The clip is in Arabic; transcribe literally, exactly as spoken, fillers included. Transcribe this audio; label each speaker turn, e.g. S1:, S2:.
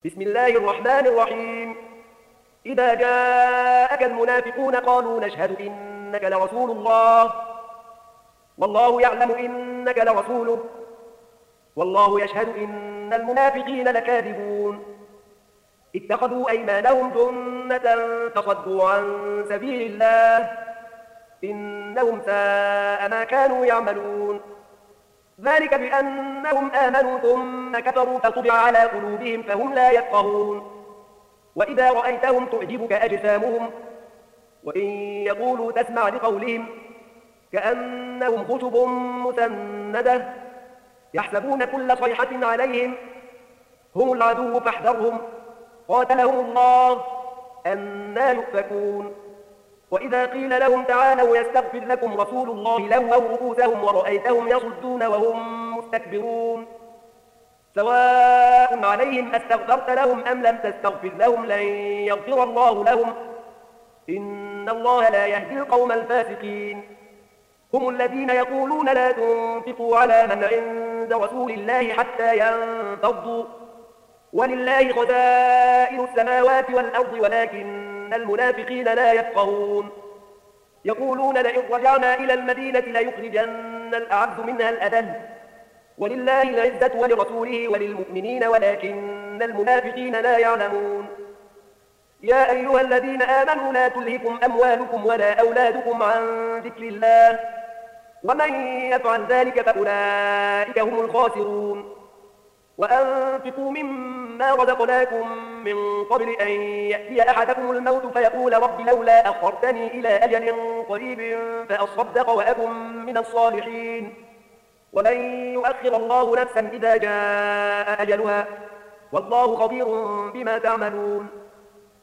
S1: بسم الله الرحمن الرحيم. إذا جاءك المنافقون قالوا نشهد إنك لرسول الله والله يعلم إنك لرسوله والله يشهد إن المنافقين لكاذبون. اتخذوا أيمانهم جنة فصدوا عن سبيل الله إنهم ساء ما كانوا يعملون. ذلك بأنهم آمنوا ثم كفروا فطبع على قلوبهم فهم لا يفقهون. وإذا رأيتهم تعجبك أجسامهم وإن يقولوا تسمع لقولهم كأنهم خشب مسندة يحسبون كل صيحة عليهم هم العدو فاحذرهم قاتلهم الله أنى يؤفكون. وإذا قيل لهم تعالوا يستغفر لكم رسول الله لووا رؤوسهم ورأيتهم يصدون وهم مستكبرون. سواء عليهم أستغفرت لهم أم لم تستغفر لهم لن يغفر الله لهم إن الله لا يهدي القوم الفاسقين. هم الذين يقولون لا تنفقوا على من عند رسول الله حتى ينفضوا ولله خزائن السماوات والأرض ولكن المنافقين لا يفقهون. يقولون لئن رجعنا إلى المدينة ليخرجن الأعز منها الأذل ولله العزة ولرسوله وللمؤمنين ولكن المنافقين لا يعلمون. يا أيها الذين آمنوا لا تلهكم أموالكم ولا أولادكم عن ذكر الله ومن يفعل ذلك فأولئك هم الخاسرون. وأنفقوا مما رزقناكم من قبل أن يأتي أحدكم الموت فيقول رب لولا أخرتني إلى أجل قريب فأصدق وأكن من الصالحين ولن يؤخر الله نفسا إذا جاء أجلها والله خبير بما تعملون.